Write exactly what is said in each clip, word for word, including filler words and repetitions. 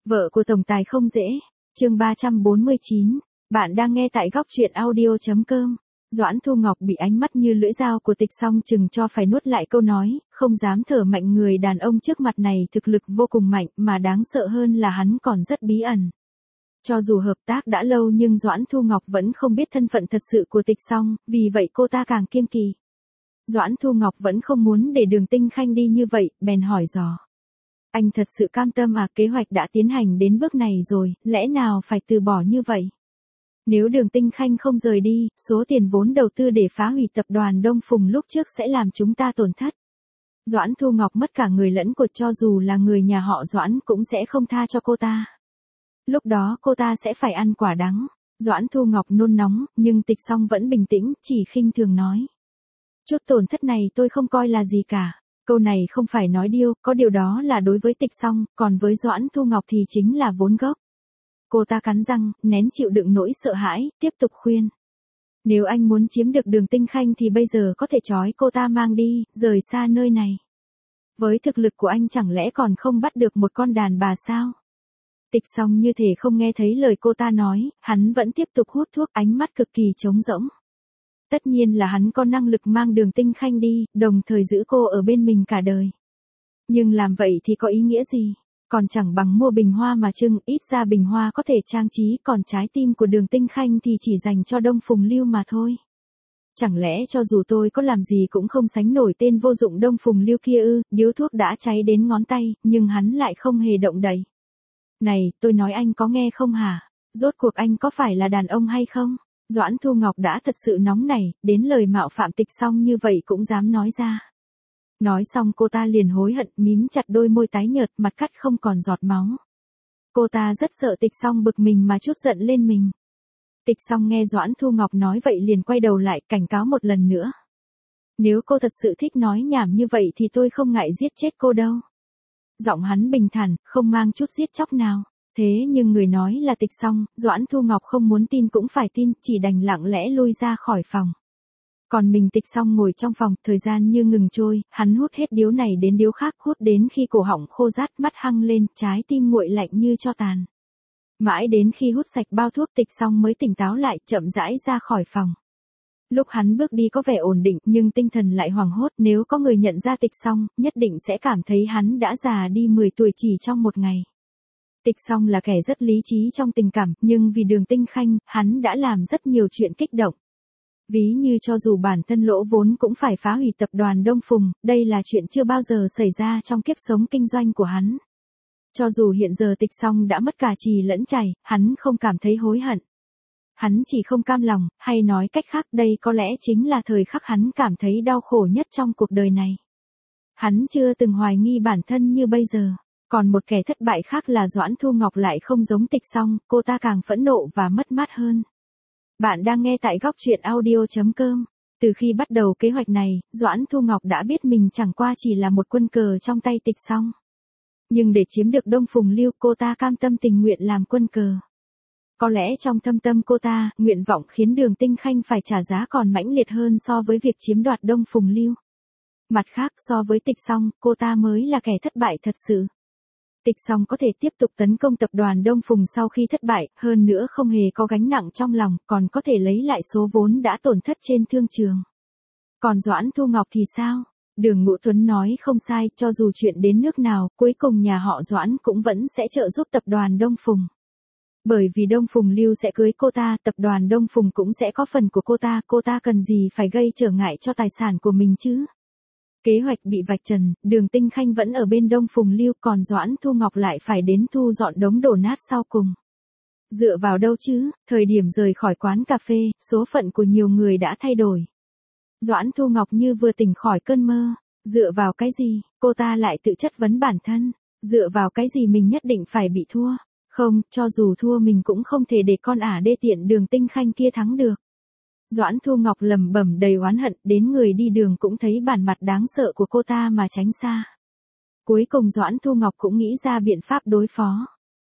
Vợ của tổng tài không dễ. Chương ba trăm bốn mươi chín. Bạn đang nghe tại góc truyện audio chấm com. Doãn Thu Ngọc bị ánh mắt như lưỡi dao của Tịch Song chừng cho phải nuốt lại câu nói, không dám thở mạnh. Người đàn ông trước mặt này thực lực vô cùng mạnh, mà đáng sợ hơn là hắn còn rất bí ẩn. Cho dù hợp tác đã lâu nhưng Doãn Thu Ngọc vẫn không biết thân phận thật sự của Tịch Song, vì vậy cô ta càng kiêng kỵ. Doãn Thu Ngọc vẫn không muốn để Đường Tinh Khanh đi như vậy, bèn hỏi dò. Anh thật sự cam tâm à? Kế hoạch đã tiến hành đến bước này rồi, lẽ nào phải từ bỏ như vậy? Nếu Đường Tinh Khanh không rời đi, số tiền vốn đầu tư để phá hủy tập đoàn Đông Phùng lúc trước sẽ làm chúng ta tổn thất. Doãn Thu Ngọc mất cả người lẫn cột, cho dù là người nhà họ Doãn cũng sẽ không tha cho cô ta. Lúc đó cô ta sẽ phải ăn quả đắng. Doãn Thu Ngọc nôn nóng, nhưng Tịch Song vẫn bình tĩnh, chỉ khinh thường nói. Chút tổn thất này tôi không coi là gì cả. Câu này không phải nói điêu, có điều đó là đối với Tịch Song, còn với Doãn Thu Ngọc thì chính là vốn gốc. Cô ta cắn răng, nén chịu đựng nỗi sợ hãi, tiếp tục khuyên. Nếu anh muốn chiếm được Đường Tinh Khanh thì bây giờ có thể trói cô ta mang đi, rời xa nơi này. Với thực lực của anh chẳng lẽ còn không bắt được một con đàn bà sao? Tịch Song như thể không nghe thấy lời cô ta nói, hắn vẫn tiếp tục hút thuốc, ánh mắt cực kỳ trống rỗng. Tất nhiên là hắn có năng lực mang Đường Tinh Khanh đi, đồng thời giữ cô ở bên mình cả đời. Nhưng làm vậy thì có ý nghĩa gì? Còn chẳng bằng mua bình hoa mà trưng, ít ra bình hoa có thể trang trí, còn trái tim của Đường Tinh Khanh thì chỉ dành cho Đông Phùng Lưu mà thôi. Chẳng lẽ cho dù tôi có làm gì cũng không sánh nổi tên vô dụng Đông Phùng Lưu kia ư? Điếu thuốc đã cháy đến ngón tay, nhưng hắn lại không hề động đậy. Này, tôi nói anh có nghe không hả? Rốt cuộc anh có phải là đàn ông hay không? Doãn Thu Ngọc đã thật sự nóng nảy, đến lời mạo phạm Tịch Song như vậy cũng dám nói ra. Nói xong cô ta liền hối hận, mím chặt đôi môi tái nhợt, mặt cắt không còn giọt máu. Cô ta rất sợ Tịch Song bực mình mà chút giận lên mình. Tịch Song nghe Doãn Thu Ngọc nói vậy liền quay đầu lại, cảnh cáo một lần nữa. Nếu cô thật sự thích nói nhảm như vậy thì tôi không ngại giết chết cô đâu. Giọng hắn bình thản, không mang chút giết chóc nào. Thế nhưng người nói là Tịch Song, Doãn Thu Ngọc không muốn tin cũng phải tin, chỉ đành lặng lẽ lui ra khỏi phòng. Còn mình Tịch Song ngồi trong phòng, thời gian như ngừng trôi, hắn hút hết điếu này đến điếu khác, hút đến khi cổ họng khô rát, mắt hăng lên, trái tim nguội lạnh như tro tàn. Mãi đến khi hút sạch bao thuốc Tịch Song mới tỉnh táo lại, chậm rãi ra khỏi phòng. Lúc hắn bước đi có vẻ ổn định, nhưng tinh thần lại hoảng hốt, nếu có người nhận ra Tịch Song, nhất định sẽ cảm thấy hắn đã già đi mười tuổi chỉ trong một ngày. Tịch Song là kẻ rất lý trí trong tình cảm, nhưng vì Đường Tinh Khanh, hắn đã làm rất nhiều chuyện kích động. Ví như cho dù bản thân lỗ vốn cũng phải phá hủy tập đoàn Đông Phùng, đây là chuyện chưa bao giờ xảy ra trong kiếp sống kinh doanh của hắn. Cho dù hiện giờ Tịch Song đã mất cả trì lẫn chảy, hắn không cảm thấy hối hận. Hắn chỉ không cam lòng, hay nói cách khác đây có lẽ chính là thời khắc hắn cảm thấy đau khổ nhất trong cuộc đời này. Hắn chưa từng hoài nghi bản thân như bây giờ. Còn một kẻ thất bại khác là Doãn Thu Ngọc lại không giống Tịch Song, cô ta càng phẫn nộ và mất mát hơn. Bạn đang nghe tại góc truyện audio chấm com. Từ khi bắt đầu kế hoạch này, Doãn Thu Ngọc đã biết mình chẳng qua chỉ là một quân cờ trong tay Tịch Song. Nhưng để chiếm được Đông Phùng Lưu, cô ta cam tâm tình nguyện làm quân cờ. Có lẽ trong thâm tâm cô ta, nguyện vọng khiến Đường Tinh Khanh phải trả giá còn mãnh liệt hơn so với việc chiếm đoạt Đông Phùng Lưu. Mặt khác, so với Tịch Song, cô ta mới là kẻ thất bại thật sự. Tịch Song có thể tiếp tục tấn công tập đoàn Đông Phùng sau khi thất bại, hơn nữa không hề có gánh nặng trong lòng, còn có thể lấy lại số vốn đã tổn thất trên thương trường. Còn Doãn Thu Ngọc thì sao? Đường Ngũ Tuấn nói không sai, cho dù chuyện đến nước nào, cuối cùng nhà họ Doãn cũng vẫn sẽ trợ giúp tập đoàn Đông Phùng. Bởi vì Đông Phùng Lưu sẽ cưới cô ta, tập đoàn Đông Phùng cũng sẽ có phần của cô ta, cô ta cần gì phải gây trở ngại cho tài sản của mình chứ? Kế hoạch bị vạch trần, Đường Tinh Khanh vẫn ở bên Đông Phùng Lưu, còn Doãn Thu Ngọc lại phải đến thu dọn đống đổ nát sau cùng. Dựa vào đâu chứ? Thời điểm rời khỏi quán cà phê, số phận của nhiều người đã thay đổi. Doãn Thu Ngọc như vừa tỉnh khỏi cơn mơ. Dựa vào cái gì? Cô ta lại tự chất vấn bản thân. Dựa vào cái gì mình nhất định phải bị thua? Không, cho dù thua mình cũng không thể để con ả đê tiện Đường Tinh Khanh kia thắng được. Doãn Thu Ngọc lẩm bẩm đầy oán hận, đến người đi đường cũng thấy bản mặt đáng sợ của cô ta mà tránh xa. Cuối cùng Doãn Thu Ngọc cũng nghĩ ra biện pháp đối phó.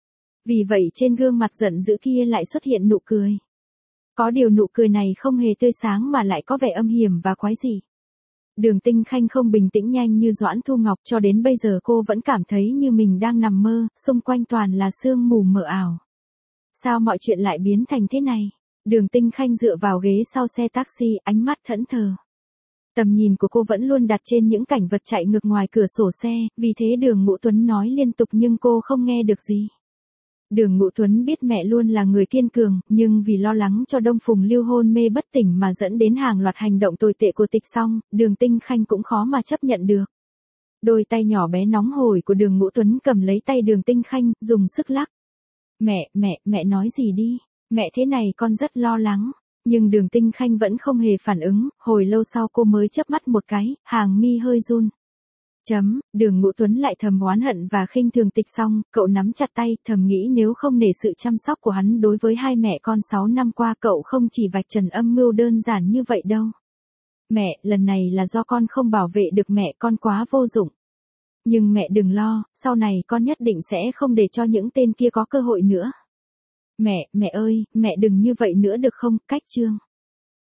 Vì vậy trên gương mặt giận dữ kia lại xuất hiện nụ cười. Có điều nụ cười này không hề tươi sáng mà lại có vẻ âm hiểm và quái dị. Đường Tinh Khanh không bình tĩnh nhanh như Doãn Thu Ngọc, cho đến bây giờ cô vẫn cảm thấy như mình đang nằm mơ, xung quanh toàn là sương mù mờ ảo. Sao mọi chuyện lại biến thành thế này? Đường Tinh Khanh dựa vào ghế sau xe taxi, ánh mắt thẫn thờ. Tầm nhìn của cô vẫn luôn đặt trên những cảnh vật chạy ngược ngoài cửa sổ xe, vì thế Đường Ngũ Tuấn nói liên tục nhưng cô không nghe được gì. Đường Ngũ Tuấn biết mẹ luôn là người kiên cường, nhưng vì lo lắng cho Đông Phùng Lưu hôn mê bất tỉnh mà dẫn đến hàng loạt hành động tồi tệ của Tịch Song, Đường Tinh Khanh cũng khó mà chấp nhận được. Đôi tay nhỏ bé nóng hổi của Đường Ngũ Tuấn cầm lấy tay Đường Tinh Khanh, dùng sức lắc. Mẹ, mẹ, mẹ nói gì đi, mẹ thế này con rất lo lắng. Nhưng Đường Tinh Khanh vẫn không hề phản ứng, hồi lâu sau cô mới chớp mắt một cái, hàng mi hơi run. Chấm, Đường Ngũ Tuấn lại thầm oán hận và khinh thường Tịch Song, cậu nắm chặt tay, thầm nghĩ nếu không nể sự chăm sóc của hắn đối với hai mẹ con sáu năm qua cậu không chỉ vạch trần âm mưu đơn giản như vậy đâu. Mẹ, lần này là do con không bảo vệ được mẹ, con quá vô dụng. Nhưng mẹ đừng lo, sau này con nhất định sẽ không để cho những tên kia có cơ hội nữa. Mẹ, mẹ ơi, mẹ đừng như vậy nữa được không, cách chương.